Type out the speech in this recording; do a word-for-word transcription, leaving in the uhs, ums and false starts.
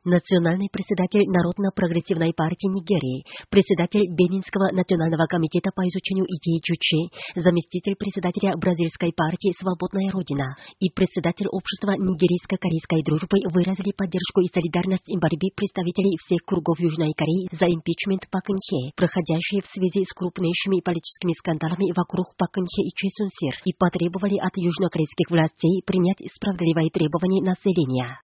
Национальный председатель Народно-прогрессивной партии Нигерии, председатель Бенинского национального комитета по изучению идей Чучи, заместитель председателя бразильской партии «Свободная Родина» и председатель общества нигерийско-корейской дружбы выразили поддержку и солидарность в борьбе представителей всех кругов Южной Кореи за импичмент Пак Кын Хе, проходящий в связи с крупнейшими политическими скандалами вокруг Пак Кын Хе и Чoi Soon-sil, и потребовали от южнокорейских властей принять справедливые требования населения.